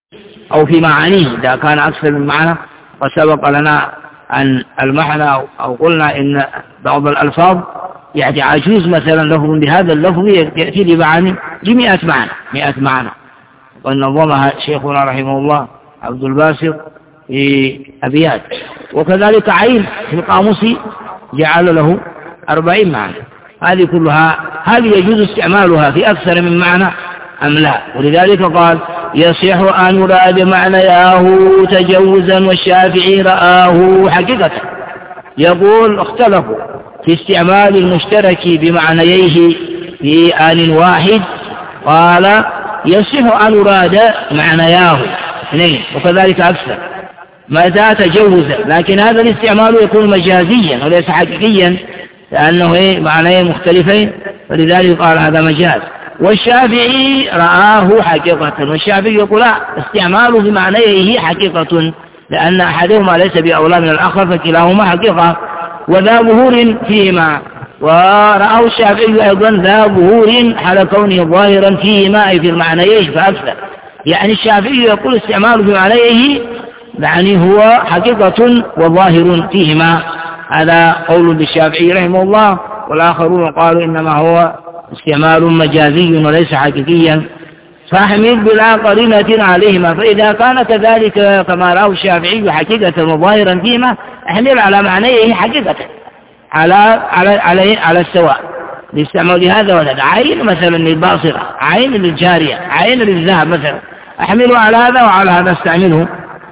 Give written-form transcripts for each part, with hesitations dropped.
أو في معانيه إذا كان أكثر من معنى. وسبق لنا أن المعنى أو قلنا إن بعض الألفاظ يعني عجوز مثلا لفظ بهذا اللفظ يأتي بمعاني ب100 معنى 100 معنى، ونظمها شيخنا رحمه الله عبد الباسط في أبيات. وكذلك عين في القاموس جعل له 40 معنى. هذه كلها يجوز استعمالها في أكثر من معنى أم لا؟ ولذلك قال يصح أن يراد معنياه تجوزا والشافعي رآه حقيقة. يقول اختلفوا في استعمال المشترك بمعنييه في آن واحد. قال يصح أن يراد معنياه 2 وكذلك أكثر متى تجوزا، لكن هذا الاستعمال يكون مجازيا وليس حقيقيا لأنه معنيين مختلفين، فلذلك قال هذا مجاز. والشافعي رآه حقيقة، والشافعي يقول لا، استعماله بمعنيه حقيقة لأن أحدهما ليس بأولى من الآخر فكلاهما حقيقة وذا ظهور فيهما. ورآه الشافعي أيضا ذا ظهور حال كونه ظاهرا فيهما أي في المعنيين فأكثر. يعني الشافعي يقول استعماله بمعنيه يعني هو حقيقة وظاهر فيهما. هذا قول بالشافعي رحمه الله. والآخرون قالوا إنما هو استعمال مجازي وليس حقيقيا. فاحمل بلا قرينة عليهما، فإذا كان كذلك كما رأى الشافعي حقيقة وظاهرا فيهما احمل على معنيه حقيقة على السواء لاستعمال هذا وهذا. عين مثلا للباصرة، عين للجارية، عين للذهب مثلا، احمله على هذا وعلى هذا استعمله.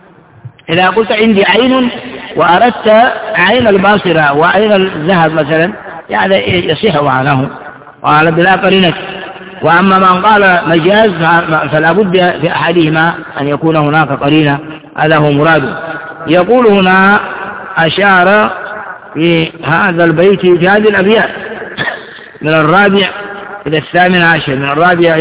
إذا قلت عندي عين وأردت عين الباصرة وعين الذهب مثلا يعني يصح معناه قال بلا قرينة. وأما من قال مجاز فلا بد في أحدهما أن يكون هناك قرينة، هذا هو مراده. يقول هنا أشار في هذا البيت في هذه الأبيات من 4 إلى 18 من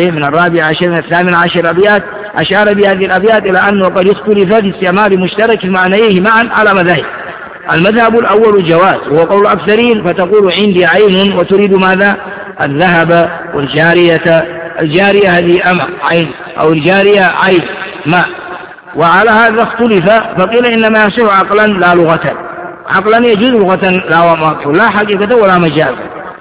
14 إلى 18 أبيات أشار بهذه الأبيات إلى أنه قد يختلف في استعمال مشترك معنيه معا على مذاهب. المذهب الأول جواز وهو قول الأكثرين، فتقول عندي عين وتريد ماذا؟ الذهب. والجارية، الجارية هذه أمر عين أو الجارية عين ماء. وعلى هذا اختلف فقيل إنما يصح عقلا لا لغة. عقلا يجوز لغة لا حقيقة ولا مجاز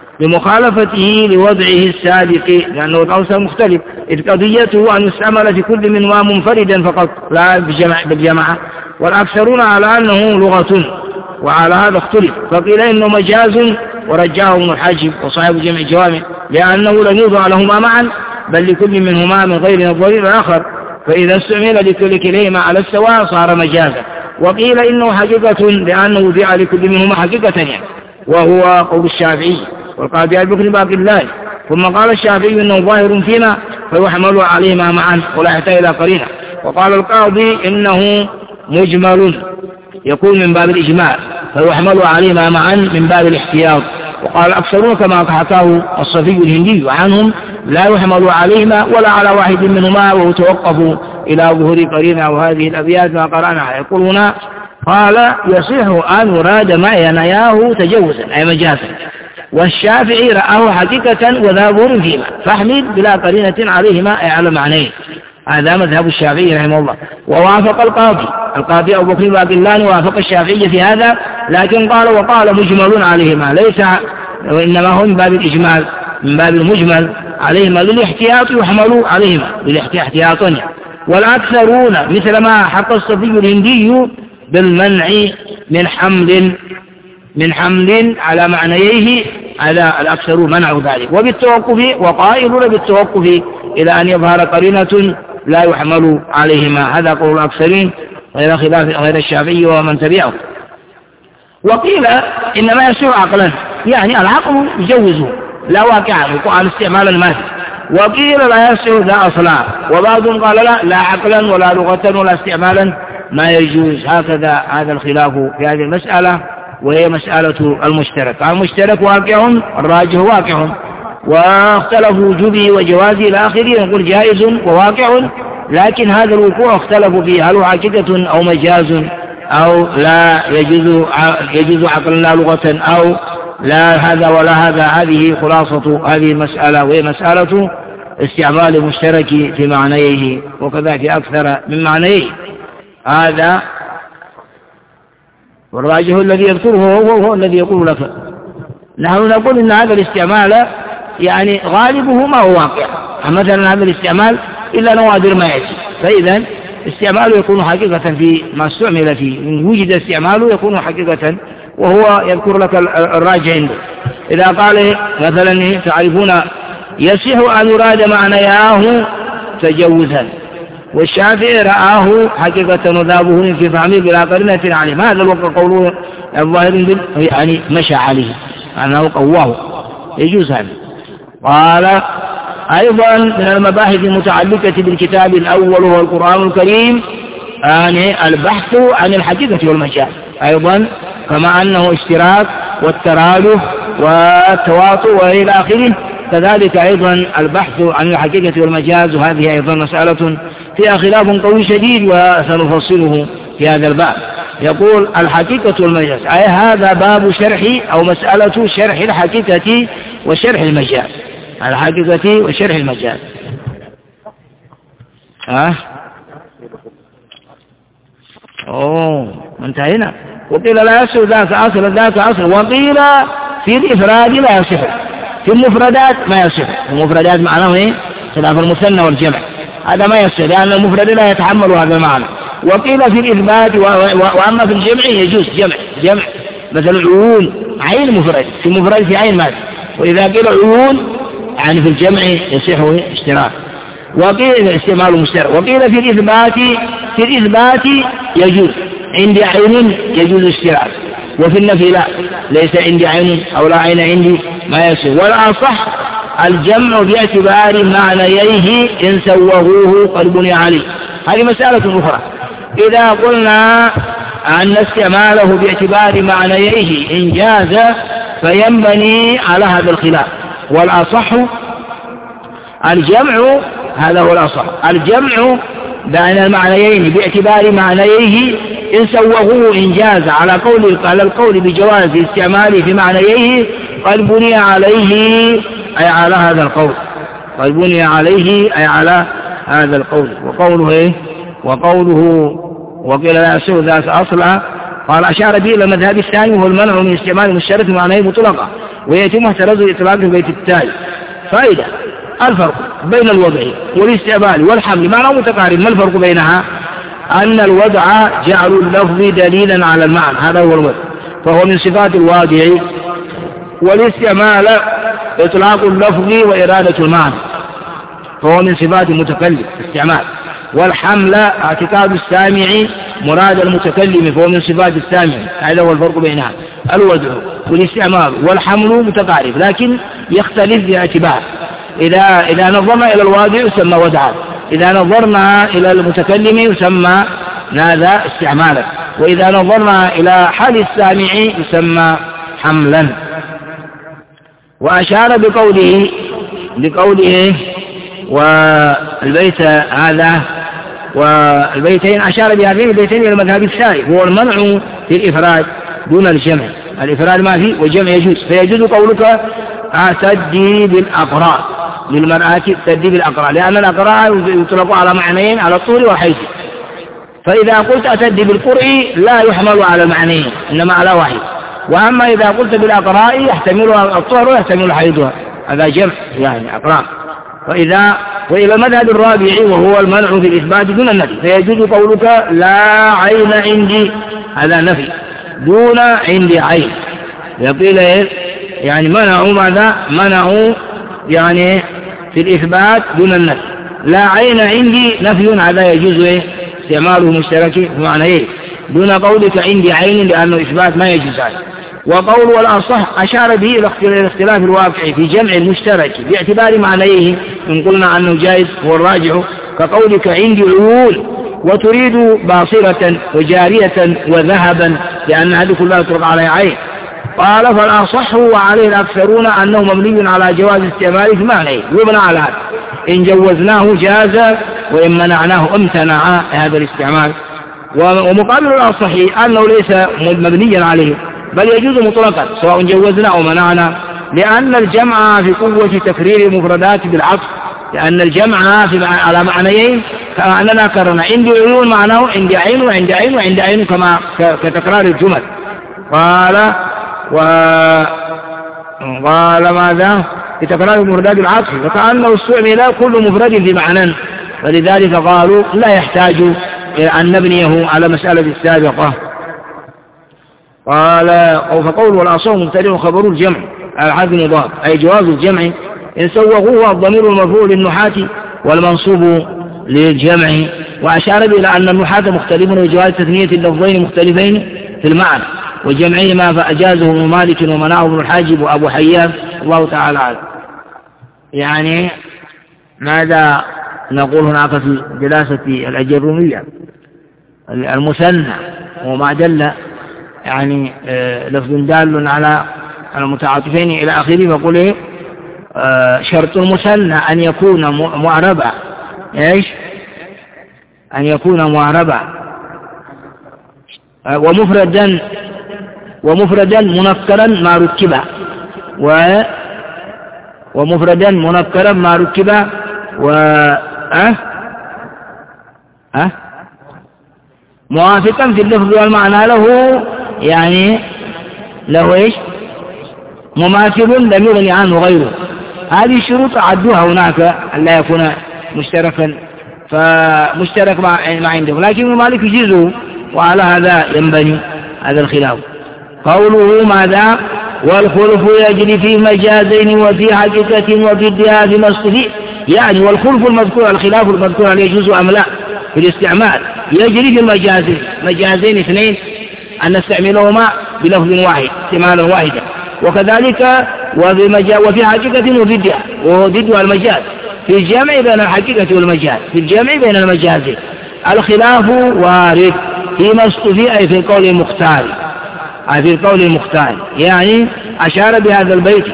بمخالفته لوضعه السابق لأنه الأوسع مختلف، إذ قضيته أن يستعمل في كل منهما منفردا فقط لا بالجماعة. والأكثرون على أنه لغة، وعلى هذا اختلف فقيل إنه مجاز ورجاه ابن الحاجب وصاحب جمع الجوامع لأنه لم يوضع لهما معا بل لكل منهما من غير الضرير الآخر، فإذا استعمل لكل كليهما على السواء صار مجازا. وقيل إنه حقيقة لأنه وضع لكل منهما حقيقة يعني، وهو قول الشافعي والقاضي البكري باقي الله. ثم قال الشافعي إنه ظاهر فيما فيحمل عليهما معا ولا يحتاج إلى قرينة. وقال القاضي إنه مجمل يكون من باب الإجمال فيحمل عليهما معا من باب الاحتياط. وقال الأكثرون كما حكاه الصفي الهندي عنهم لا يحمل عليهما ولا على واحد منهما ويتوقف إلى ظهور قرينة. وهذه الأبيات ما قرأناها يقول هنا قال يصح أن يراد معنياه تجوزا أي مجازا، والشافعي رآه حقيقة وذا ظهور فيما فاحمل بلا قرينة عليهما أي على معنيه. هذا مذهب الشافعي رحمه الله. ووافق القاضي أبو بكر باقلان وافق الشافعي في هذا، لكن وقال مجمل عليهما ليس، وإنما هو من باب الإجمال من باب المجمل عليهما للاحتياط يحمل عليهما للاحتياطون. والأكثرون مثل ما حق الصفي الهندي بالمنع من حمل على معنيه، على الأكثرون منعوا ذلك. وبالتوقف وقائلون بالتوقف إلى أن يظهر قرينة لا يحمل عليهما. هذا قول الأكثرين غير خلاف غير الشافعي ومن تبعه. وقيل إنما يصح عقلا يعني العقل يجوزه لا واقعا وقال استعمالا ماذا. وقيل لا يصح ذا أصلا، وبعضهم قال لا عقلا ولا لغة ولا استعمالا ما يجوز. هكذا هذا الخلاف في هذه المسألة، وهي مسألة المشترك. المشترك واقع الراجح واقع، واختلفوا وجوبه وجوازه الآخرين يقول جائز وواقع، لكن هذا الوقوع اختلفوا فيه هل هو حقيقة أو مجاز أو لا يجوز عقلا لا لغة أو لا هذا ولا هذا. هذه خلاصة هذه المسألة، وهي مسألة استعمال المشترك في معنيه وكذا في أكثر من معنيه. هذا والراجح الذي يذكره هو الذي يقول لك. نحن نقول إن هذا الاستعمال يعني غالبه ما هو واقع، مثلا هذا الاستعمال إلا نوادر ما يأتي، فإذا استعماله يكون حقيقة في ما استعمل فيه، إن وجد استعماله يكون حقيقة، وهو يذكر لك الراجع عنده. إذا قال مثلا تعرفون يصح أن يراد معنياه تجوزا، والشافعي رآه حقيقة وذابه في فهمه بلا قرينة عليه، هذا الوقت قوله الظاهر يعني مشى عليه أنه قواه، يجوز هذا. قال أيضا من المباحث المتعلقة بالكتاب الأول وهو القرآن الكريم يعني البحث عن الحقيقة والمجاز أيضا، كما أنه اشتراك والترادف والتواطؤ وإلى آخره، كذلك أيضا البحث عن الحقيقة والمجاز، وهذه أيضا مسألة فيها خلاف قوي شديد وسنفصله في هذا الباب. يقول الحقيقة والمجاز أي هذا باب شرح أو مسألة شرح الحقيقة وشرح المجاز، الحقيقة وشرح المجاز. انتهينا. وقيل لا يصح ذاك أصل ذاك أصل، وقيل في الإفراد لا يصح، في المفردات ما يصح. المفردات معناه ايه؟ خلاف المثنى والجمع، هذا ما يصح لأن المفرد لا يتحمل هذا المعنى. وقيل في الإثبات وأما في الجمع يجوز جمع مثل عيون، عين مفرد، في مفرد في عين مات، وإذا قيل عيون يعني في الجمع يصح اشتراك. وقيل استعمال مشترك. وقيل في الإثبات يجوز، عندي عين يجوز اشتراك، وفي النفي لا، ليس عندي عين أو لا عين عندي ما يصح. والأصح الجمع باعتبار معنييه إن سوغوه قد بني عليه. هذه مسألة أخرى. إذا قلنا أن استعماله باعتبار معنييه إن جاز فينبني على هذا الخلاف، والأصح الجمع، هذا هو الأصح، الجمع بين المعنيين باعتبار معنييه إن سوغوه إن جاز على القول بجواز استعماله في معنييه قد بني عليه أي على هذا القول، قد بني عليه أي على هذا القول. وقوله إيه؟ وقوله وقيل لا يصح ذاك أصلا، قال أشار به إلى المذهب الثاني وهو المنع من استعمال المشترك معنيه مطلقا، ويتم احتراز الإطلاق في البيت التالي. فائدة: الفرق بين الوضع والاستعمال والحمل معنى متقارب. ما الفرق بينها؟ أن الوضع جعل اللفظ دليلا على المعنى، هذا هو الوضع، فهو من صفات الواضع، والاستعمال إطلاق اللفظ وإرادة المعنى، فهو من صفات المتكلم استعمال. والحمل اعتقاد السامع مراد المتكلم، فهو من صفات السامع، هذا هو الفرق بينها. الوضع والاستعمال والحمل متقارب لكن يختلف باعتبار، إذا نظرنا إلى الواضع يسمى وضعا، إذا نظرنا إلى المتكلم يسمى ماذا؟ استعمالا، وإذا نظرنا إلى حال السامع يسمى حملا. وأشار بقوله والبيت هذا والبيتين، أشار بهذين البيتين إلى المذهب الثالث هو المنع في الإفراد دون الجمع، الإفراد ما فيه والجمع يجوز. فيجوز قولك أعتدي بالأقراء للمرأة، تدي بالأقراء، لأن الأقراء يطلق على معنيين، على الطول والحيث. فإذا قلت أتدي بالقرء لا يحمل على المعنيين إنما على واحد. وأما إذا قلت بالأقراء يحتملها الطهر ويحتمل حيضها، هذا جمع يعني أقراء. وإلى المذهب الرابع وهو المنع في الإثبات دون النفي، فيجوز قولك لا عين عندي، هذا نفي، دون عندي عين. يقول يعني منعوا ماذا؟ منعوا يعني في الإثبات دون النفي. لا عين عندي نفي، هذا يجوز استعماله مشترك بمعنى دون قولك عندي عين، لأنه إثبات ما يجوز ذلك. وقول والأصح أشار به إلى الاختلاف الواقع في جمع المشترك باعتبار معنيه، إن قلنا أنه جائز هو الراجع، كقولك عندي عيون وتريد باصرة وجارية وذهبا، لأن هذه كلها تطلق على عين. قال فالأصح وعليه الأكثرون أنه مبني على جواز استعماله في معنيه، يبنى على هذا، إن جوزناه جاز وإن منعناه امتنع هذا الاستعمال. ومقابل الأصح أنه ليس مبنيا عليه بل يجوز مطلقا سواء جوزنا أو منعنا، لأن الجمع في قوة تكرير المفردات بالعطف لأن الجمع على معنيين كما أننا كررنا. عندي عيون معناه عندي عين وعندي عين وعندي عين كما كتكرار الجمل. قال ماذا بتكرار مفردات العطف وكأنه استعمل كل مفرد بمعنى، فلذلك قالوا لا يحتاج إلى أن نبنيه على مسألة السابقة. قال فقول والأصل مبتدأ خبر الجمع على حد مضاف أي جواز الجمع إن سوغوه الضمير المرفوع للنحاة والمنصوب للجمع. وأشار إلى أن النحاة مختلفون وجواز تثنية اللفظين مختلفين في المعنى وجمعهما فأجازه ابن مالك ومنعه ابن الحاجب وأبو حيان الله تعالى عنه. يعني ماذا نقول هناك في دراسة الأجرومية المثنى وما دل يعني لفظ دال على المتعاطفين إلى آخره. فقل شرط المثنى أن يكون معربا إيش أن يكون معربا ومفردا منكرا ما ركب ومفردا منكرا ما ركب موافقا في اللفظ والمعنى له، يعني له ايش مماثل لم يغني عنه غيره. هذه الشروط عدوها هناك أن لا يكون مشتركا فمشترك ما عنده، لكن مالك يجيزه وعلى هذا ينبني هذا الخلاف. قوله ماذا والخلف يجري في مجازين وفي حقيقة وفي ادعاء في مصطفى، يعني والخلف المذكور الخلاف المذكور هل يجوز أم لا في الاستعمال يجري في المجازين، مجازين اثنين أن نستعملهما بلفظ واحد استعمالا واحدا، وكذلك وفي حقيقة وفي ادعاء وضدها المجاز في الجمع بين الحقيقة والمجاز في الجمع بين المجازين. الخلاف وارد فيما اصطفي أي في القول المختار في القول المختار، يعني أشار بهذا البيت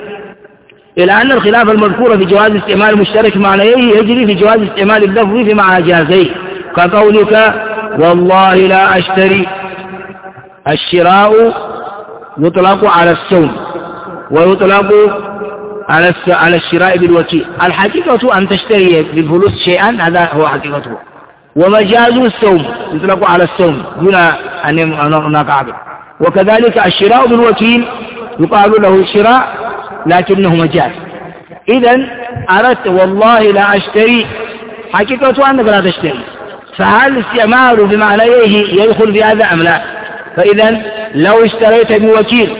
إلى أن الخلاف المذكور في جواز استعمال المشترك معنيه يجري في جواز استعمال اللفظ في مجازين كقولك والله لا أشتري. الشراء يطلق على السوم ويطلق على الشراء بالوكيل. الحقيقة أن تشتري بالفلوس شيئا هذا هو حقيقته، ومجاز السوم يطلق على السوم دون أن هناك عقد. وكذلك الشراء بالوكيل يقال له شراء لكنه مجاز. إذن أردت والله لا أشتري حقيقة أنك لا تشتري، فهل الاستعمال بمعنيه يدخل في هذا أم لا؟ فإذن لو اشتريت بوكيل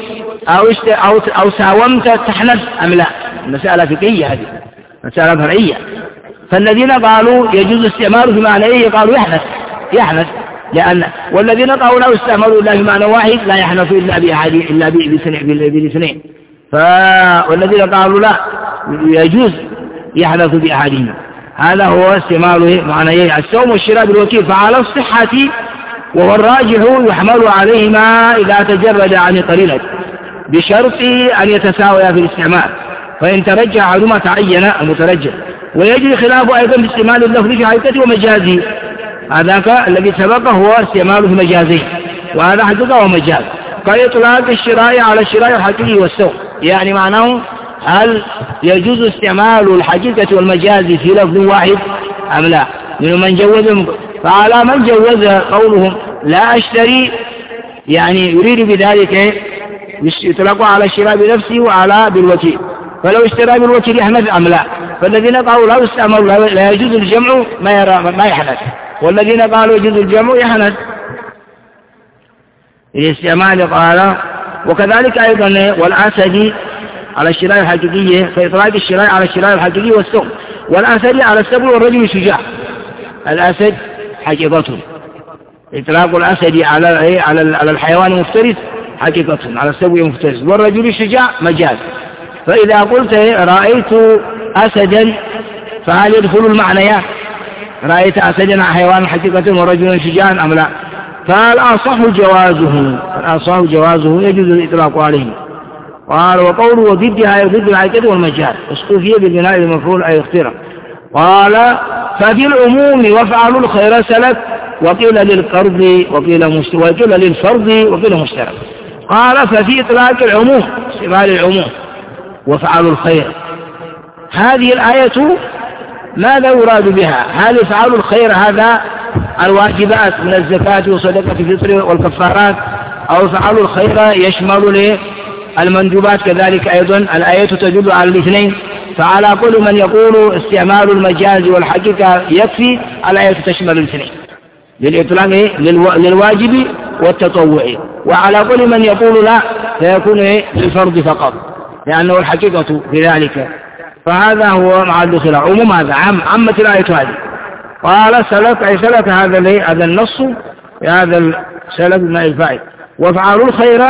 أو ساومت تحنث أم لا؟ مسألة فقهية هذه مسألة فرعية. فالذين قالوا يجوز استعماله بمعنيه قالوا يحنث لأن والذين قالوا لا يستعملوا إلا بمعنى واحد لا يحنثوا إلا بالاثنين. والذين قالوا لا يجوز يحنث بأحدهما. هذا هو استعماله معنيه السوم والشراء بالوكيل. فعلى الصحة وهو الراجح يحمل عليهما إذا تجرد عن قرينة بشرط أن يتساويا في الاستعمال، فإن ترجع عدوما تعين المترجح. ويجري خلاف أيضا باستعمال اللفظ في حقيقته ومجازه، هذاك الذي سبق هو استعماله في مجازه وهذا حقيقة ومجاز. كإطلاق الشراء على الشراء الحقيقي والسوق، يعني معناه هل يجوز استعمال الحقيقة والمجاز في لفظ واحد أم لا؟ من جوز. فعلى من جوز قولهم لا أشتري يعني يريد بذلك يطلق على الشراء بنفسه وعلى بالوكيل، فلو اشترى بالوكيل يحنث أم لا؟ فالذين قالوا لا يستعمل لا يجوز الجمع ما يحنث، والذين قالوا يجوز الجمع يحنث الاستعمال. قال وكذلك أيضا والأسد على الشراء الحقيقي فإطلاق الشراء على الشراء الحقيقي والسوق، والأسد على السبل والرجل الشجاع. الأسد حقيقته إطلاق الأسد على الحيوان المفترس حقيقة على السبل المفترس، والرجل الشجاع مجاز. فإذا قلت رأيت أسدا فهل يدخل المعنيات رأيت أسدا حيوان حقيقة ورجل شجاع أم لا؟ فالأصح جوازه يجوز الإطلاق عليه. قال وقوله وضدها ضد الحقيقة والمجاز اصطفي بالبناء المفعول أي اختراع. قال ففي العموم وافعلوا الخير سلك وقيل للقرض وقيل للفرض وقيل مشترك. قال ففي إطلاق العموم استعمال العموم وافعلوا الخير، هذه الآية ماذا يراد بها؟ هل يفعل الخير هذا الواجبات من الزكاة وصدقة الفطر والكفارات، أو يفعل الخير يشمل المندوبات كذلك؟ أيضا الآية تدل على الاثنين، فعلى كل من يقول استعمال المجاز والحقيقة يكفي، الآية تشمل الاثنين للإطلاق للواجب والتطوع، وعلى كل من يقول لا فيكون للفرض فقط لأنه الحقيقة في ذلك. فهذا هو محل خلاف. عموم هذا عمت الآية هذه. قال سلك هذا النص هذا السلك من الفاعل وافعلوا الخير.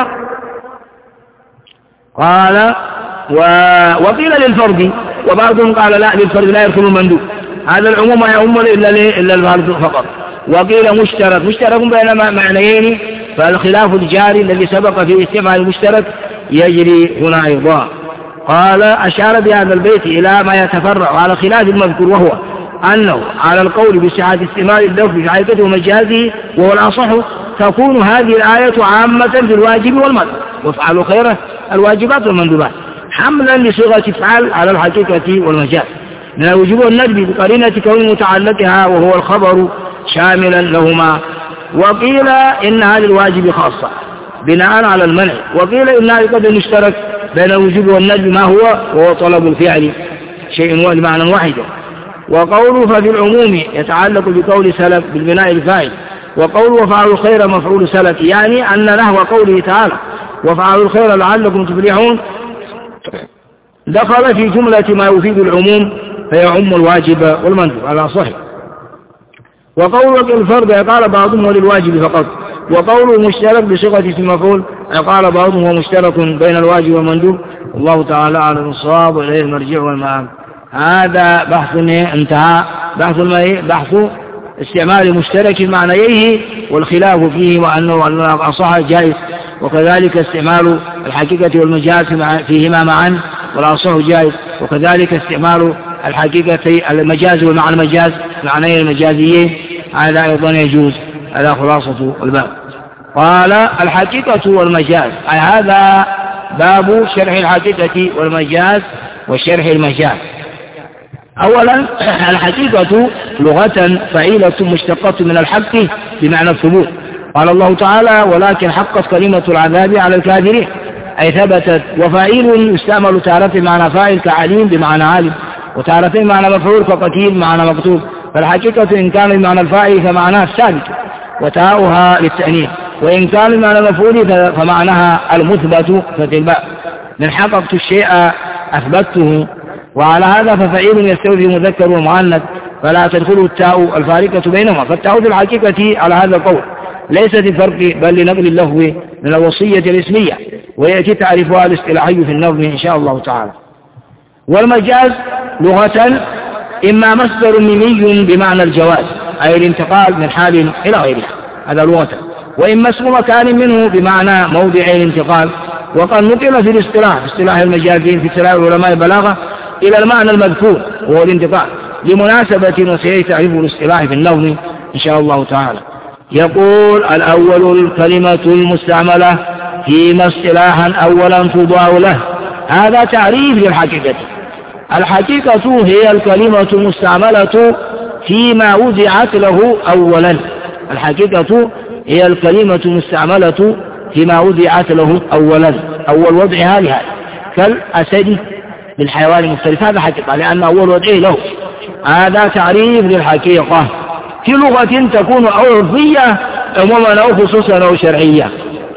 قال وقيل للفرد، وبعضهم قال لا للفرد لا يدخل المندوب، هذا العموم يعم إلا الفرد فقط. وقيل مشترك بين معنيين، فالخلاف الجاري الذي سبق في استعمال المشترك يجري هنا أيضا. قال أشار بهذا البيت إلى ما يتفرع على خلاف المذكور، وهو أنه على القول بصحة استعمال اللفظ في حقيقته ومجازه وهو الأصح، تكون هذه الآية عامة في الواجب والمندوب، وافعلوا خيره الواجبات والمندوبات، حملا لصيغة افعل على الحقيقة والمجاز من الوجوب والندب بقرينة كون متعلقها وهو الخبر شاملا لهما. وقيل إنها للواجب خاصة بناء على المنع، وقيل إنها قد مشترك بين الوجوب والندب ما وهو طلب الفعل شيء بمعنى واحد. وقوله ففي العموم يتعلق بقول سلف بالبناء الفاعل، وقوله وفعلوا الخير مفعول سلف، يعني أن نحو قوله تعالى وفعلوا الخير لعلكم تفلحون دخل في جملة ما يفيد العموم فيعم الواجب والمندوب على صحيح. وقوله الفرد قال بعضهم هو للواجب فقط، وقوله مشترك بصيغة اسم مفعول قال بعضهم هو مشترك بين الواجب والمندوب. الله تعالى على الصواب وإليه المرجع والمآب. هذا بحث انتهى، بحث استعمال مشترك معنيه والخلاف فيه، وأنه الأصح جائز، وكذلك استعمال الحقيقة والمجاز فيهما معا والأصح جائز، وكذلك استعمال الحقيقة المجاز والمعنى المجاز معنيه المجازيين هذا أيضا يجوز. هذا خلاصة الباب. قال الحقيقة والمجاز، أي هذا باب شرح الحقيقة والمجاز وشرح المجاز. أولا الحقيقة لغة فعيلة مشتقة من الحق بمعنى الثبوت. قال الله تعالى ولكن حقت كلمة العذاب على الكافرين، أي ثبتت. وفعيل يستعمل تارة معنى فاعل كعليم بمعنى عالم، وتارة معنى مفعول كقتيل معنى مكتوب. فالحقيقة إن كان بمعنى الفاعل فمعناها الثابت وتاؤها للتأنيث، وإن كان بمعنى المفعول فمعناها المثبت فتح الباء من حققت الشيء أثبته. وعلى هذا ففعيل يستوي مذكر ومؤنث فلا تدخله التاء الفارقة بينهما، فالتاء في الحقيقة على هذا القول ليست الفرق بل لنقل اللفظ من الوصية الاسمية، ويأتي تعريفها الاصطلاحي في النظم إن شاء الله تعالى. والمجاز لغة إما مصدر ميمي بمعنى الجواز أي الانتقال من حال إلى غيرها، هذا لغة، وإما اسم مكان منه بمعنى موضع الانتقال. وقد نقل في الاصطلاح في اصطلاح المجازين في اصطلاح علماء البلاغة إلى المعنى المذكور وهو الانتقال لمناسبة وسيأتي تعريفه الاصطلاح في النظم إن شاء الله تعالى. يقول الأول الكلمة المستعملة فيما اصطلاحا أولا تضاع له، هذا تعريف للحقيقة. الحقيقة هي الكلمة المستعملة فيما وضعت له أولا، الحقيقة هي الكلمة المستعملة فيما وضعت له أولا، أول وضعها لهذا كالأسد للحيوان المختلف، هذا حقيقة لأن أول وضعه له، هذا تعريف للحقيقة. في لغة تكون أو عرفية عموما أو خصوصا أو شرعية،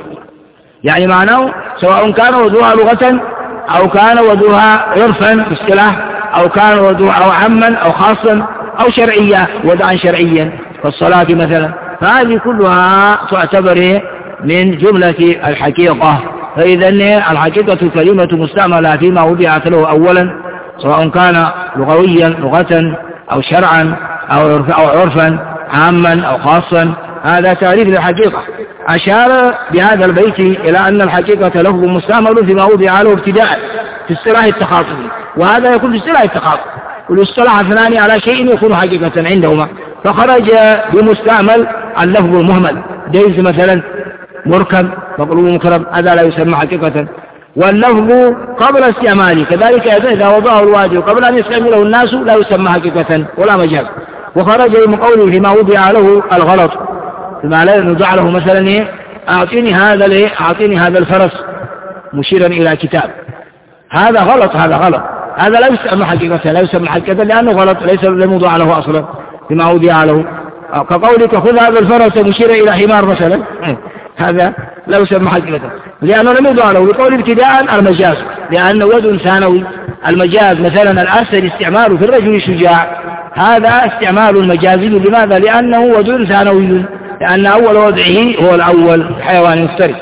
يعني معناه سواء كان وضوها لغة أو كان وضوها عرفا في اصطلاح أو كان وضوها أو عاما أو خاصا أو شرعية وضعا شرعيا كالصلاة مثلا، فهذه كلها تعتبر من جملة الحقيقة. فإذا الحقيقة كلمة مستعملة فيما وضعت له أولا سواء كان لغويا لغة أو شرعا أو عرفا عاما أو خاصا، هذا تعريف للحقيقة. أشار بهذا البيت إلى أن الحقيقة لفظ مستعمل فيما وضع له ابتداء في اصطلاح التخاطب، وهذا يكون في اصطلاح التخاطب، والاصطلاح اثنان على شيء يكون حقيقة عندهما، فخرج بمستعمل اللفظ المهمل، جيز مثلا مركب مقلوب مكرم، هذا لا يسمى حقيقة. واللفظ قبل استعماله كذلك إذا وضعه الواجب قبل أن يستعمله الناس لا يسمى حقيقة ولا مجاز. وخرج من قوله فيما وضع له الغلط، فيما لا يوضع له مثلا أعطيني هذا الفرس مشيرا إلى كتاب، هذا غلط، هذا لا يسمى حقيقة لأنه غلط، ليس لم له أصلا فيما وضع له. كقولك خذ هذا الفرس مشيرا إلى حمار مثلا، هذا لا يسمى حقيقة لأنه لم يوضع له. بقول ابتداء المجاز لأنه وجه ثانوي. المجاز مثلا الأسد استعماله في الرجل الشجاع، هذا استعمال المجازي. لماذا؟ لأنه وجه ثانوي، لأن أول وضعه هو الأول حيوان مفترس.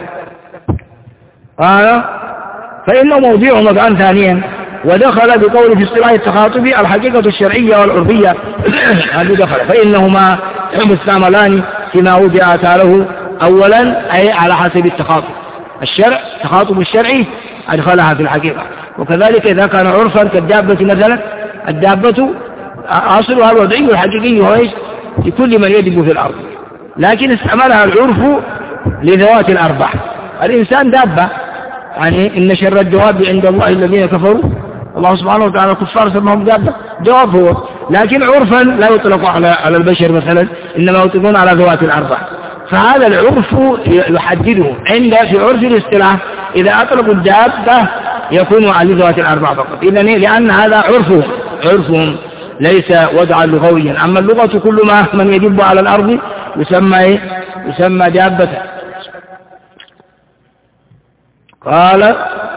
قال فإنه موضوع مكان ثانيا. ودخل بقول في اصطلاح التخاطب الحقيقة الشرعية والعرفية هذه دخل، فإنهما مستعملان فيما وضع له أولا أي على حسب التخاطب. التخاطب الشرعي أدخلها في الحقيقة. وكذلك إذا كان عرفا كالدابة مثلا، الدابة أصلها الوضعي والحقيقي هو لكل من يدب في الأرض، لكن استعملها العرف لذوات الأربع. الإنسان دابة، يعني إن شر الدواب عند الله الذين كفروا، الله سبحانه وتعالى الكفار سمهم دابة، جواب هو، لكن عرفا لا يطلق على البشر مثلا، إنما يطلقون على ذوات الأربع. فهذا العرف يحدده في عرف الاصطلاح إذا أطلقوا الدابة يكون على ذوات الأربع فقط، إذن لأن هذا عرفهم ليس وضعا لغويا. أما اللغة كل ما من يدب على الأرض يسمى دابة. قال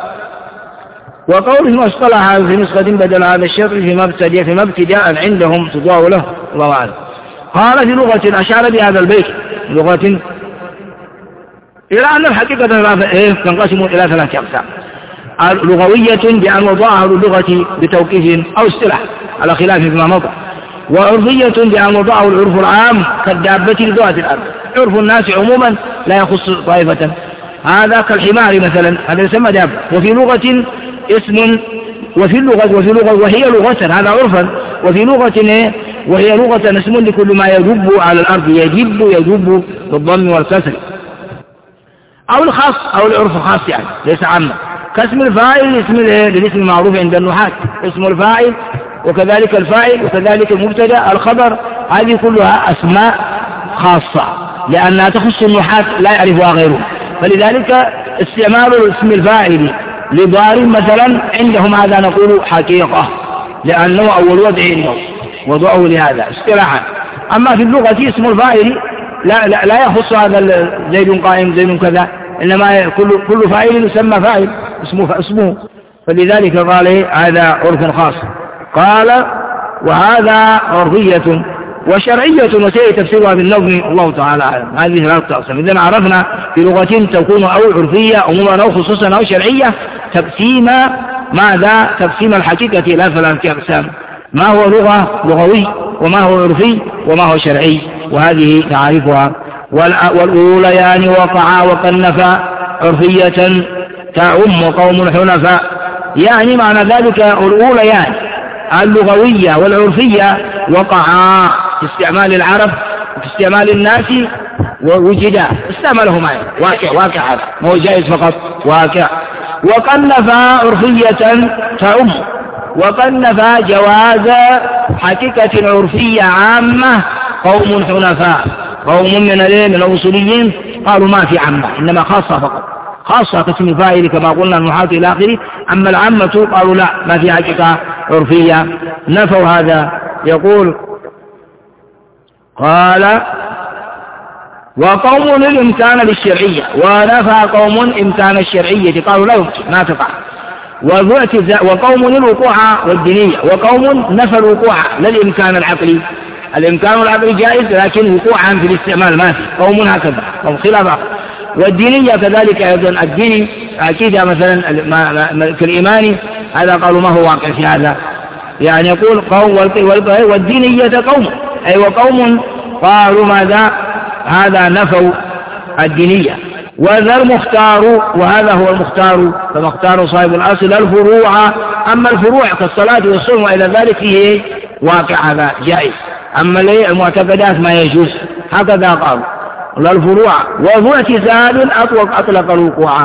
وقوله ما اصطلح في نسخة بدل هذا الشرط في مبتداء عندهم تضاع له الله أعلم. قال في لغة أشار بهذا البيت لغة إلى أن الحقيقة تنقسم إلى 3 أقسام: لغوية بأن وضعها اللغة بتوقيف أو اصطلاح على خلاف ما مضى، وعرفية بأن وضعه العرف العام كالدابة لذوات الأرض، عرف الناس عموما لا يخص طائفة، هذا كالحمار مثلا، هذا يسمى دابة. وفي لغة اسم وفي لغة وهي لغة، هذا عرفا. وفي لغة وهي لغة اسم لكل ما يدب على الأرض، يدب بالضم والكسر، أو الخاص أو العرف الخاص يعني ليس عاما، كاسم الفاعل اسم للاسم المعروف عند النحاة، اسم الفاعل وكذلك الفاعل وكذلك المبتدا الخبر، هذه كلها أسماء خاصة لأنها تخص النحاة لا يعرفها غيره. فلذلك استعمال اسم الفاعل لضار مثلا عندهم هذا نقول حقيقة، لأنه أول وضع عندهم وضعه لهذا اصطلاحا. أما في اللغة اسم الفاعل لا يخص هذا زيد قائم زيد كذا، إنما كل فاعل يسمى فاعل اسمه. فلذلك قال هذا عرف خاص. قال وهذا عرفية وشرعية وسيء تفسيرها بالنظم الله تعالى أعلم. هذه 3 أقسام. إذن عرفنا في لغة تكون أو عرفية عموما أو خصوصا أو شرعية تقسيم الحقيقة إلى 3 أقسام: ما هو لغوي، وما هو عرفي، وما هو شرعي، وهذه تعرفها. والأوليان وقعا وكنفا عرفية تعم قوم حنفاء، يعني معنى ذلك الأوليان اللغوية والعرفية وقعا في استعمال العرب وفي استعمال الناس ووجدا استعملهما واقع هذا ما هو جائز فقط واقع. وكنفا عرفية تعم، وكنفا جواز حقيقة عرفية عامة قوم حنفاء، قوم من الأصوليين قالوا ما في عامة إنما خاصة فقط، خاصة كاسم فاعل كما قلنا النحاة إلى آخره. أما العامة قالوا لا ما في حقيقة عرفية، نفوا هذا. يقول قال وقوم الإمكان للشرعية، ونفى قوم إمكان الشرعية قالوا لا يمكن ما تقع. وقوم الوقوع والدينية، وقوم نفى الوقوع للإمكان العقلي، الإمكان العقلي جائز لكن وقوعا في الاستعمال ما في، قوم هكذا قوم خلاف. والدينية كذلك أيضا الديني عقيدة مثلا كالإيماني، هذا قالوا ما هو واقع في هذا، يعني يقول قوم والدينية قوم أي وقوم قالوا ماذا هذا نفوا الدينية. وذا المختار، وهذا هو المختار كما اختار صاحب الأصل الفروع، أما الفروع كالصلاة والصوم وإلى ذلك فيه واقع هذا جائز، أما المعتقدات ما يجوز، هكذا قالوا لا الفروع. وهو اعتزال أطلق الوقوع،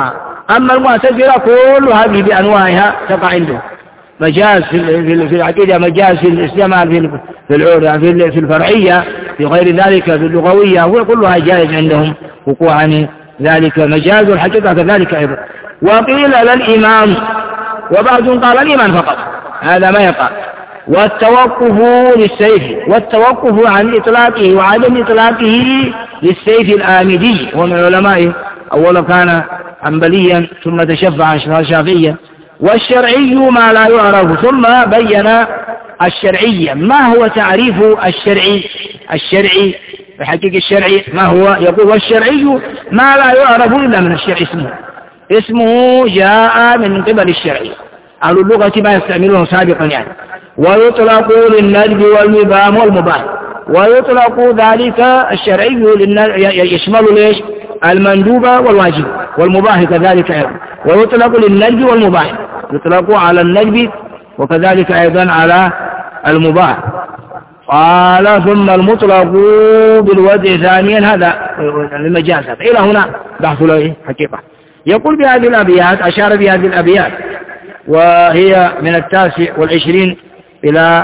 أما المعتزلة كل هذه بأنواعها تقع عندهم، مجاز في العقيدة، مجاز في الاستعمال في الفرعية، في غير ذلك في اللغوية، وكلها جائز عندهم وقوعا ذلك مجاز، والحقيقة كذلك أيضا. وقيل للإمام، وبعضهم قال الإمام فقط، هذا ما يقع. والتوقف للسيف، والتوقف عن إطلاقه وعدم إطلاقه للسيف الآمدي، ومن العلماء أولا كان حنبليا ثم تشفع شافعيا. والشرعي ما لا يعرف، ثم بين الشرعية. ما هو تعريف الشرعي بحقيقة الشرعي ما هو؟ يقول والشرعي ما لا يعرف إلا من الشرع، اسمه جاء من قبل الشرعي، أهل اللغة ما يستعملونه سابقا يعني. ويطلق للندب والمبام والمباح، ويطلق ذلك الشرعي يشمل ليش؟ المندوب والواجب والمباح كذلك أيضا. ويطلق للندب والمباح، يطلق على الندب وكذلك أيضا على المباح. قال ثم المطلق بالوضع ثانيا، هذا المجاز. إلى هنا بحث له حقيقة. يقول بهذه الأبيات، أشار بهذه الأبيات، وهي من 29 إلى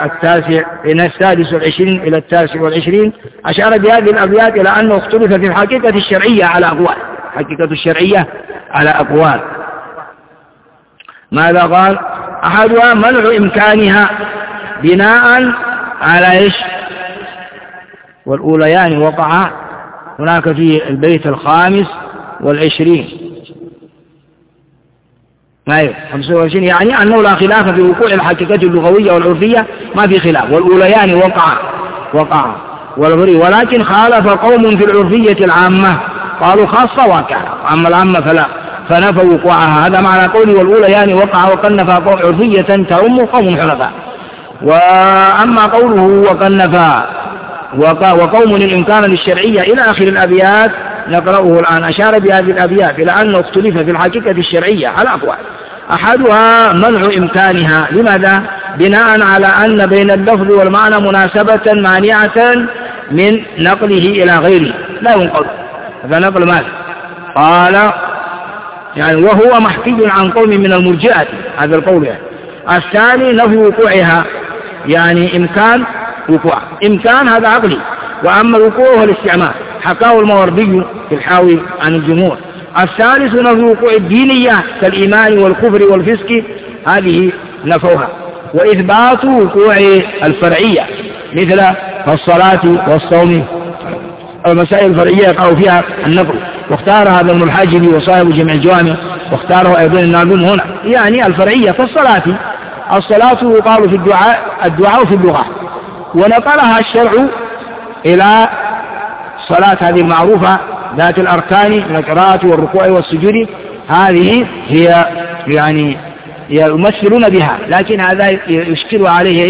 26 إلى 29، أشار بهذه الأبيات إلى أنه اختلف في الحقيقة الشرعية على أقوال، حقيقة الشرعية على أقوال. ماذا قال؟ أحدها منع إمكانها بناء على إيش؟ والأوليان وقع هناك في البيت 25 25، يعني أنه لا خلاف في وقوع الحقيقة اللغوية والعرفية، ما في خلاف. والأوليان وقع والغري، ولكن خالف قوم في العرفية العامة، قالوا خاصة واقع، أما العامة فلا، فنفوا وقوعها. هذا معنى قولي والأوليان وقع، وقد نفى قوم عرفية تعم قوم حنفاء. وأما قوله وقد نفى وقوم الإمكان للشرعية إلى آخر الأبيات نقرأه الآن. أشار بهذه الأبيات إلى أنه اختلف في الحقيقة الشرعية على أقوال. أحدها منع إمكانها، لماذا؟ بناء على أن بين اللفظ والمعنى مناسبة مانعة من نقله إلى غيره، لا ينقل. هذا نقل ماذا؟ قال يعني وهو محكي عن قوم من المرجئة، هذا القول يعني. الثاني نفي وقوعها، يعني إمكان وقوع، إمكان هذا عقلي، وأما الوقوع هو الاستعمال، حكاه الموردي في الحاوي عن الجمهور. الثالث نفي وقوع الدينية كالإيمان والكفر والفسق، هذه نفوها. وإثبات وقوع الفرعية مثل الصلاة والصوم، المسائل الفرعية يقع فيها النقل، واختار هذا ابن الحاجب وصاحب جمع الجوامع، واختاره أيضا الناظم هنا، يعني الفرعية كالصلاة. الصلاة يقال في الدعاء في اللغة، ونقلها الشرع إلى الصلاة هذه المعروفة ذات الأركان من القراءة والركوع والسجود، هذه هي يعني يمثلون بها، لكن هذا يشكل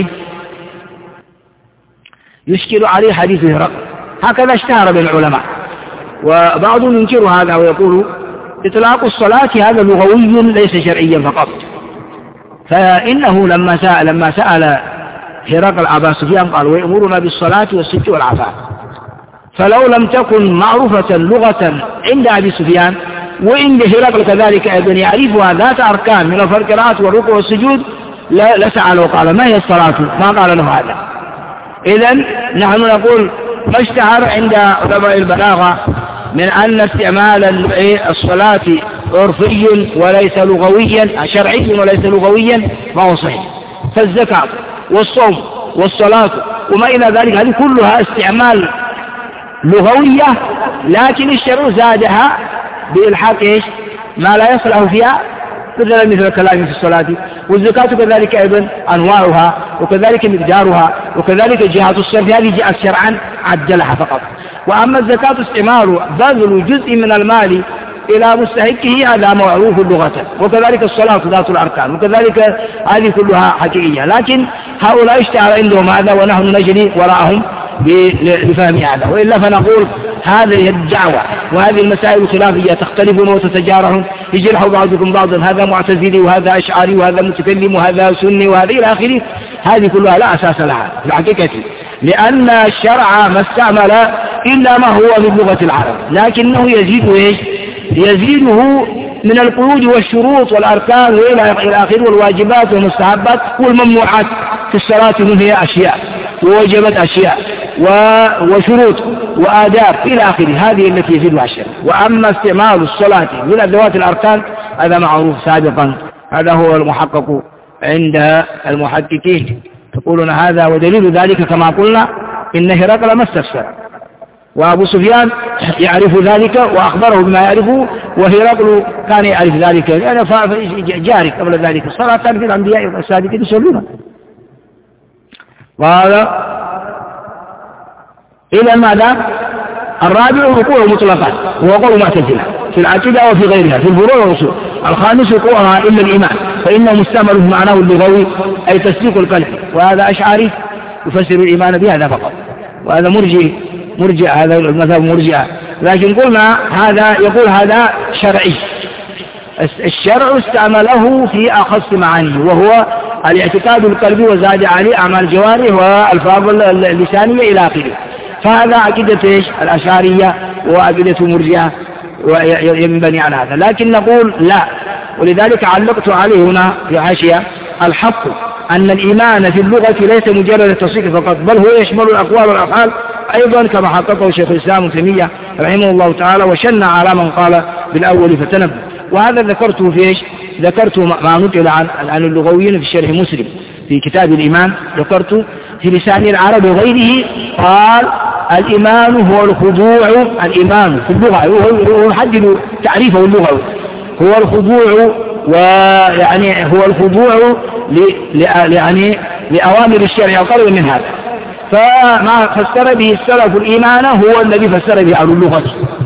عليه حديث هرقل، هكذا اشتهر بين العلماء. وبعضهم ينكر هذا ويقول إطلاق الصلاة هذا لغوي ليس شرعيا فقط. فإنه لما سأل هرقل أبا سفيان قال ويأمرنا بالصلاة والست والعفاف، فلو لم تكن معروفة لغة عند أبي سفيان وعند هرقل كذلك أيضا يعرفها ذات أركان من القراءة والركوع والسجود لسأل وقال ما هي الصلاة، ما قال له هذا. إذن نحن نقول ما اشتهر عند علماء البلاغة من أن استعمال الصلاة عرفي وليس لغويا، شرعي وليس لغويا، ما هو صحيح. فالزكاة والصوم والصلاة وما إلى ذلك هذه كلها استعمال لغوية، لكن الشرع زادها بإلحاق ما لا يصلح فيها، مثل الكلام في الصلاة. والزكاة كذلك أيضا أنواعها وكذلك مقدارها وكذلك جهة الصرف، هذه جاءت شرعا عدلها فقط. وأما الزكاة استعمال بذل جزء من المال إلى مستحقه هذا معروف لغة، وكذلك الصلاة ذات الأركان، وكذلك هذه كلها حقيقية. لكن هؤلاء اشتهر عندهم هذا ونحن نجري وراءهم بفهم هذا، وإلا فنقول هذه الدعوة وهذه المسائل الخلافية تختلفون وتتجارحون، يجرح بعضكم بعضا، هذا معتزلي وهذا أشعري وهذا متكلم وهذا سني وهذا إلى آخره، هذه كلها لا أساس لها في الحقيقة، لأن الشرع ما استعمل إلا ما هو من لغة العرب، لكنه يزيده من القيود والشروط والأركان وإلى آخره والواجبات والمستحبات والممنوعات في الصلاة من هي أشياء ووجبت أشياء وشروط وآداب إلى آخره، هذه التي يزيدها الشرع. وأما استعمال الصلاة من أدوات الأركان هذا معروف سابقا، هذا هو المحقق عند المحققين، يقولون هذا ودليل ذلك كما قلنا إن هرقل ما استفسر، وأبو سفيان يعرف ذلك وأخبره بما يعرفه، وهرقل كان يعرف ذلك يعني جاري قبل ذلك الصلاة كان في الأنبياء السابقين يصلون. قال إذا ماذا؟ الرابع وقوع مطلقا وهو قول معتزلة في العقيدة وفي غيرها في الفروع والأصول. الخامس وقوعها إلا الإيمان فإنه مستعمل في معناه اللغوي أي تصديق القلب، وهذا أشعري يفسر الإيمان بهذا فقط، وهذا مرجع هذا المذهب مرجع، لكن قلنا هذا يقول هذا شرعي، الشرع استعمله في أخص معانيه وهو الاعتقاد القلبي وزاد عليه أعمال الجوارح والألفاظ اللسانية إلى آخره. فهذا عقيدة الأشعرية وعقيدة المرجئة ينبني على هذا، لكن نقول لا، ولذلك علقت عليه هنا في حاشية الحق أن الإيمان في اللغة ليس مجرد التصديق فقط، بل هو يشمل الأقوال والأفعال أيضا كما حققه شيخ الإسلام ابن تيمية رحمه الله تعالى، وشنع على من قال بالأول فتنبه. وهذا ذكرته في إيش؟ ذكرت ما نقل عن اللغويين في شرح مسلم في كتاب الإيمان، ذكرت في لسان العرب وغيره قال الإيمان هو الخضوع، الإيمان في اللغة هو يحدد تعريفه اللغوي، هو الخضوع، ويعني هو الخضوع يعني لأوامر الشرع أقل من هذا. فما فسر به السلف الإيمان هو الذي فسر به أهل اللغة،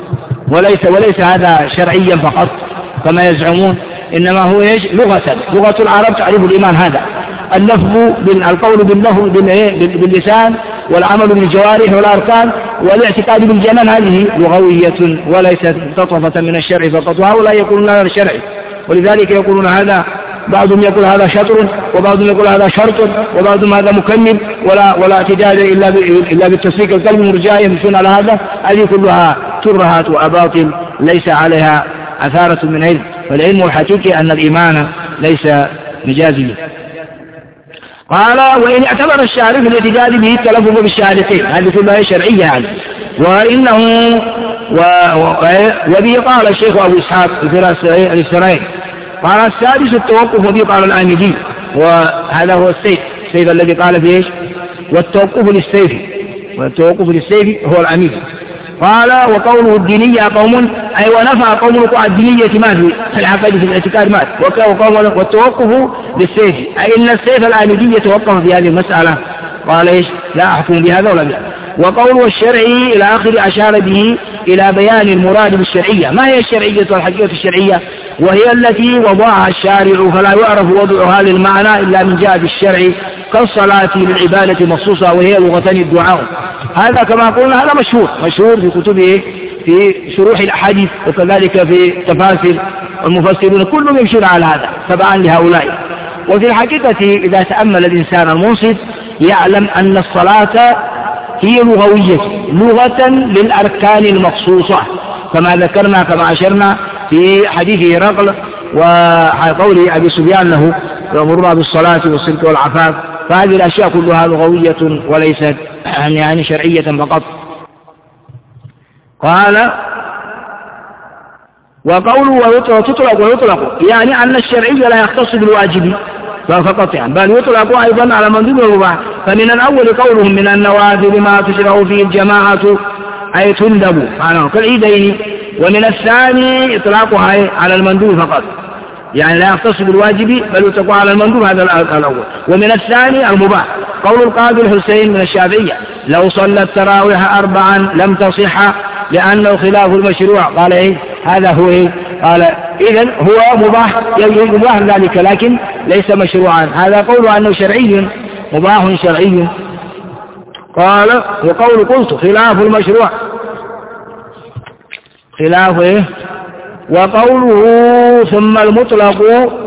وليس هذا شرعيا فقط كما يزعمون، إنما هو لغة العرب تعرف الإيمان هذا اللفظ القول باللسان والعمل بالجوارح والأركان والاعتقاد بالجنان، هذه لغوية وليست مقتطفة من الشرع فقط، وهؤلاء يقولون هذا الشرعي، ولذلك يقولون هذا، بعضهم يقول هذا شطر وبعضهم يقول هذا شرط وبعضهم هذا مكمل ولا اعتداد إلا بالتصديق القلب مرجائي يمشون على هذا. هذه كلها ترهات وأباطل ليس عليها أثارة من علم، فالعلم الحقيقي أن الإيمان ليس مجازيا. قال وإن اعتبر الشارع في الاعتقاد به التلفظ بالشهادتين، هذه كلها شرعية يعني، وإنه وبه قال الشيخ أبو إسحاق الإسرائيلي قال السادس التوقف، وبه قال الآمدي، وهذا هو السيف الذي قال فيه والتوقف للسيف هو الأمير. قال وقوله الدينية قوم أي ونفع قوم وقوع الدينية ما في العقيدة في الاعتقاد مات، والتوقف للسيف أي إن السيف الآمدي يتوقف في هذه المسألة، قال إيش لا أحكم بهذا ولا بهذا. وقوله الشرعي إلى آخر أشار به إلى بيان المراد بالشرعية. ما هي الشرعية والحقيقة الشرعية؟ وهي التي وضعها الشارع فلا يعرف وضعها للمعنى إلا من جهة الشرع، كالصلاة للعبادة مخصوصة وهي لغتان الدعاء. هذا كما قلنا هذا مشهور في كتبه في شروح الأحاديث وكذلك في تفاسير المفسرون كلهم يمشون على هذا تبعا لهؤلاء. وفي الحقيقة إذا تأمل الإنسان المنصف يعلم أن الصلاة هي لغة للأركان المخصوصة كما ذكرنا كما أشرنا في حديث هرقل وقول أبي سفيان له يأمرنا بالصلاة والصدق والعفاف. فهذه الأشياء كلها لغوية وليست يعني شرعية فقط. قال وقوله ويطلق يعني أن الشرعي لا يختص بالواجب فقط يعني، بل يطلق أيضا على مندوب المباح. فمن الأول قولهم من النوافل ما تشرع فيه الجماعة أي تندب كالعيدين، ومن الثاني إطلاقها على المندوب فقط يعني لا يختص بالواجب بل يطلق على المندوب، هذا الأول. ومن الثاني المباح قول القاضي الحسين من الشافعية لو صلى التراويح 4 لم تصح لأنه خلاف المشروع. قال إيه هذا هو إيه؟ قال إذن هو مباح ذلك لكن ليس مشروعا. هذا قول أنه شرعي مباح شرعي. قال وقول قلت خلاف المشروع خلاف إيه؟ وقوله ثم المطلق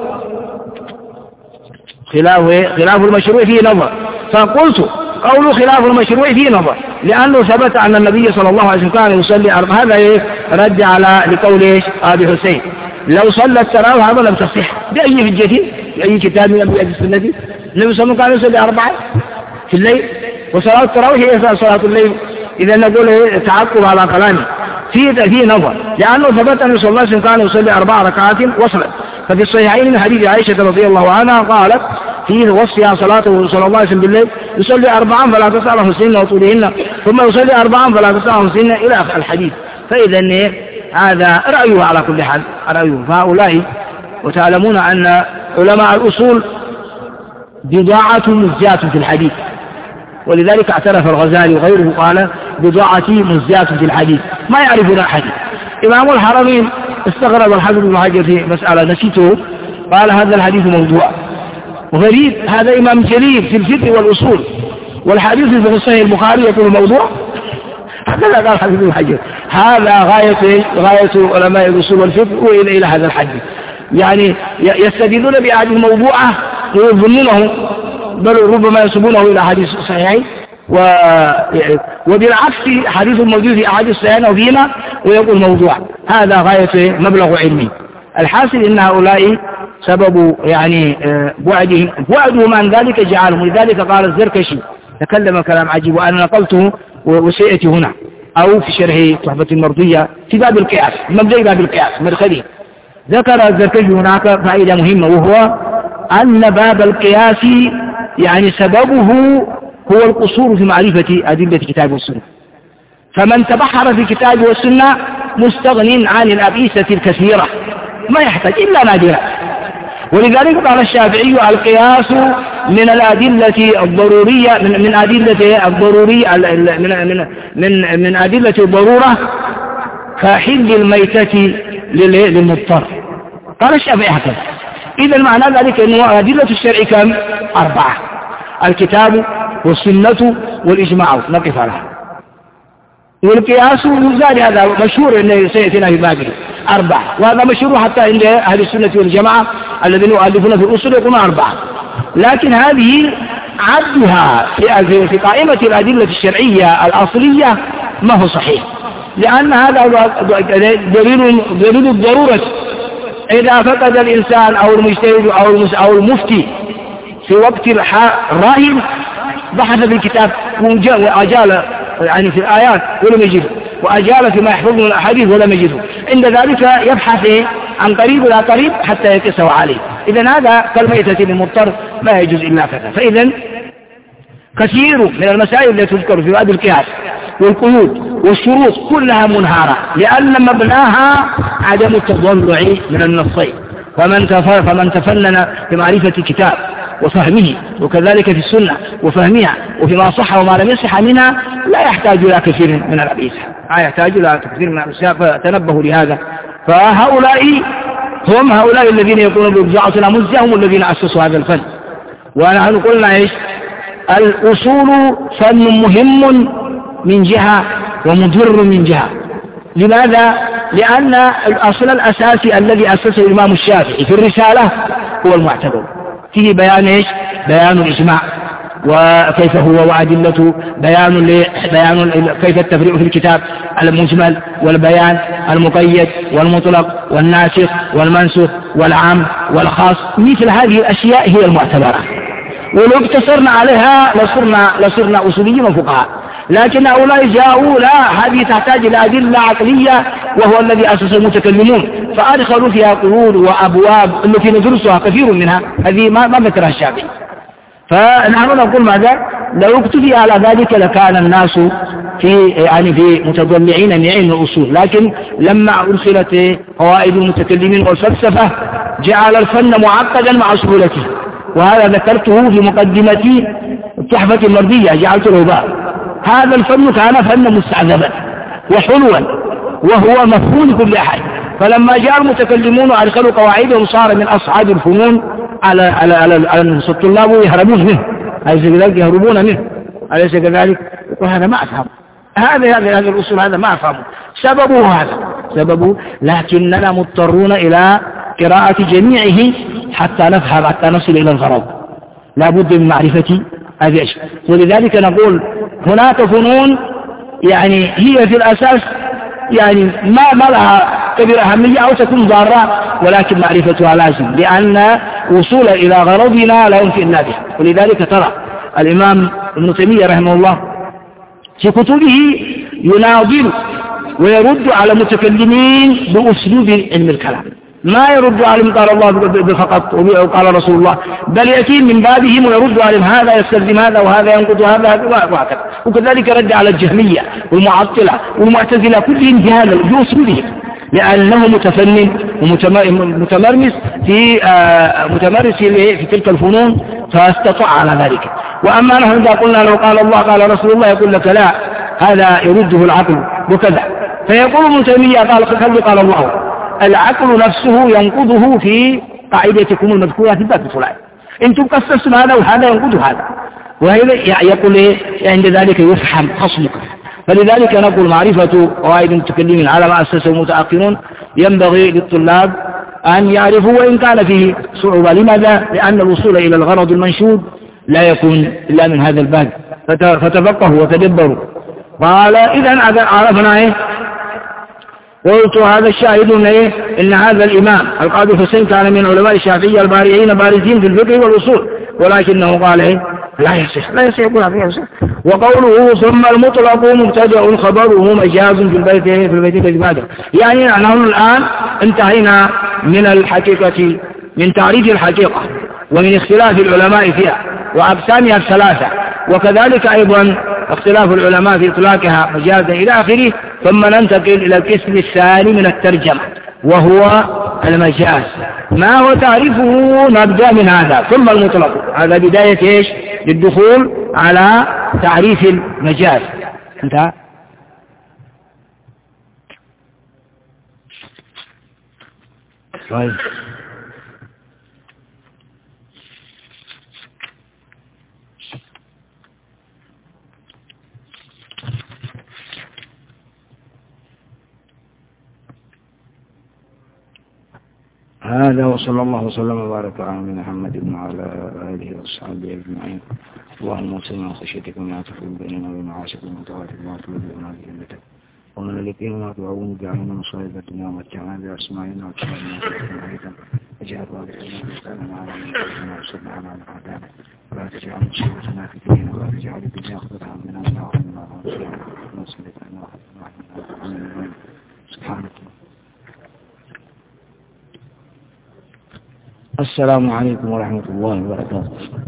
خلاف المشروع فيه نظر. فقلت قوله خلاف المشروع فيه نظر لأنه ثبت أن النبي صلى الله عليه وسلم كان يصلي 4. هذا رد على لقول أبي حسين لو صلى التراويح هذا لم تصح بأي حجة بأي كتاب من أبواب السنة. النبي صلى الله عليه وسلم كان يصلي 4 في الليل، وصلاة التراويح هي صلاة الليل. إذا نقول تعقب على كلامه في نظر، لأنه ثبت أن صلى الله عليه وسلم كان يصلي 4 ركعات وصلا. ففي الصحيحين من حديث عائشة رضي الله عنها قالت في وصفها صلاته صلى الله عليه وسلم بالليل: يصلي 4 فلا تسأل عن حسنهن وطولهن، ثم يصلي 4 فلا تسأل عن حسنهن إلى آخر الحديث. فإذا هذا رأيه على كل حال، رأيه. فهؤلاء، وتعلمون أن علماء الأصول بضاعة مزجاة في الحديث، ولذلك اعترف الغزالي وغيره قال بضاعتي مزجاة في الحديث، ما يعرفون الحديث. إمام الحرمين استغرب الحافظ ابن حجر في مسألة نسيته، قال هذا الحديث موضوع وغريب. هذا إمام جليل في الفقه والأصول، والحديث في صحيح البخاري يقول موضوع. هكذا قال الحافظ ابن حجر. هذا غاية علماء الأصول والفقه وإلى هذا الحد، يعني يستدلون بأحاديث موضوعة ويظنونه، بل ربما ينسبونه إلى حديث صحيحين، وبالعكس حديث موجود في أحاديث صحيحين وفيما ويقول موضوع. هذا غاية مبلغ علمي. الحاصل إن هؤلاء سبب يعني بعدهم عن ذلك جعلهم. لذلك قال الزركشي تكلم كلام عجيب وأنا نقلته وسيأتي هنا أو في شرح تحفة المرضية في باب القياس، مبدأ باب القياس مدخلي. ذكر الزركشي هناك فائدة مهمة، وهو أن باب القياس يعني سببه هو القصور في معرفة أدلة الكتاب والسنة. فمن تبحر في الكتاب والسنة مستغن عن الأبئسة الكثيرة، ما يحتاج إلا نادرا. ولذلك قال الشافعي: القياس من الأدلة الضرورية من أدلة الضرورية من أدلة الضرورة كحل الميتة للمضطر. قال الشافعي هكذا. إذا معنى ذلك أنه أدلة الشرع كم؟ 4: الكتاب والسنة والإجماع. نقف عليها. والقياس يزال، هذا مشهور أنه سيأتينا في باقي 4، وهذا مشهور حتى عند أهل السنة والجماعة الذين يؤلفون في الأصول يقولون 4. لكن هذه عدها في قائمة الأدلة الشرعية الأصلية ما هو صحيح، لأن هذا دليل الضرورة. إذا فقد الإنسان أو المجتهد أو المفتي في وقت الراهن بحث في الكتاب وأجال يعني في الآيات ولم يجده، وأجال فيما يحفظه من الأحاديث ولم يجده، عند ذلك يبحث عن قريب ولا قريب حتى يقسه عليه. إذن هذا كالميتة للمضطر لا يجوز إلا كذا. فإذن كثير من المسائل التي تذكر في باب القياس والقيود والشروط كلها منهارة، لأن مبناها عدم التضلع من النصين. فمن تفنن في معرفة الكتاب وفهمه، وكذلك في السنة وفهمها، وفيما صح وما لم يصح منها، لا يحتاج إلى كثير من الأبئسة، لا يحتاج إلى كثير من الأشياء. فتنبهوا لهذا. فهؤلاء هم هؤلاء الذين يقولون ببضاعتنا مزجة، هم الذين أسسوا هذا الفن. ونحن قلنا إيش؟ الأصول فن مهم من جهة ومضر من جهة. لماذا؟ لأن الأصل الأساسي الذي أسسه الإمام الشافعي في الرسالة هو المعتبر، فيه بيان إيش؟ بيان الإجماع وكيف هو وأدلته، بيان كيف التفريق في الكتاب المجمل والبيان المقيد والمطلق والناسخ والمنسوخ والعام والخاص. مثل هذه الأشياء هي المعتبرة، ولو اقتصرنا عليها لصرنا أصوليين وفقهاء. لكن هؤلاء جاءوا لا، هذه تحتاج إلى أدلة عقلية، وهو الذي أسس المتكلمون، فأدخلوا فيها قيود وأبواب التي ندرسها كثير منها، هذه ما ذكرها الشافعي. فنحن نقول ماذا؟ لو اكتفي على ذلك لكان الناس في متضلعين من علم الأصول. لكن لما أرسلت قواعد المتكلمين والفلسفة جعل الفن معقدا مع سهولته، وهذا ذكرته في مقدمة التحفة المرضية، جعلت له باب. هذا الفن كان فن مستعذبا وحلوا وهو مفهوم كل أحد. فلما جاء المتكلمون وأدخلوا قواعدهم صار من أصعب الفنون على الطلاب يهربون منه، أليس كذلك؟ يهربون منه، أليس كذلك؟ وهذا ما أفهم، هذا الأصول هذا ما أفهمه. سببه هذا سببه، لكننا مضطرون إلى قراءة جميعه حتى نفهم، حتى نصل إلى الغرض. لا بد من معرفة هذه الأشياء. ولذلك نقول هناك فنون يعني هي في الأساس يعني ما لها كبيرة أهمية أو تكون ضارة، ولكن معرفتها لازم، لأن وصول إلى غرضنا لا يمكن بها. ولذلك ترى الإمام ابن تيمية رحمه الله في كتبه يناظر ويرد على المتكلمين بأسلوب علم الكلام، ما يرد عليهم قال الله فقط وقال رسول الله، بل يأتي من بابهم ويرد عليهم هذا يستلزم هذا وهذا ينقض هذا وهكذا. وكذلك رد على الجهمية والمعطلة والمعتزلة كلهم بهذا بأسلوبهم، لأنه متفنن ومتمرس في تلك الفنون، فاستطاع على ذلك. وأما نحن إذا قلنا لو قال الله قال رسول الله يقول لك لا، هذا يرده العقل وكذا. فيقول ابن تيمية قال الله، العقل نفسه ينقضه في قاعدتكم المذكورة في الباب الفلاني، انتم قصصتم هذا وهذا ينقض هذا، وهذا يقول عند ذلك يفهم خصمك. فلذلك نقول معرفة قواعد المتكلمين على ما أسسه المتأخرون ينبغي للطلاب أن يعرفوا، وإن كان فيه صعوبة. لماذا؟ لأن الوصول إلى الغرض المنشود لا يكون إلا من هذا الباب، فتفقهوا وتدبروا. قال إذن عرفنا قلت هذا الشاهد إن هذا الإمام القاضي حسين كان من علماء الشافعية البارعين بارزين في الفقه والأصول، ولكنه قال لا يصح يقول فيها يصح. وقوله ثم المطلق مبتدأ خبره مجاز في البيت الذي بعده، يعني نحن الآن انتهينا من الحقيقة، من تعريف الحقيقة ومن اختلاف العلماء فيها وأقسامها الثلاثة، وكذلك أيضا اختلاف العلماء في إطلاقها مجازا إلى آخره. ثم ننتقل إلى القسم الثاني من الترجمة وهو المجاز. ما هو تعريفه؟ نبدأ من هذا ثم المطلق، هذا بداية للدخول على تعريف المجاز. انتهى. طيب هذا وصلى الله وسلم وبارك على محمد وعلى آله وصحبه أجمعين. اللهم صل خشيتك وما تفعل بيننا وبين معاصيك المتواتر ما تولد لنا بجنتك ومن الذين ما تعاون جعلنا مصائب الدنيا ومتعنا بأسمائنا وأبصارنا وقوتنا اجعل والدينا وأولادنا على من وصلنا على أعدائنا ولا تجعل مصيبتنا في ديننا ولا تجعل الدنيا أكبر همنا ولا مبلغ سبحانك. السلام عليكم ورحمة الله وبركاته.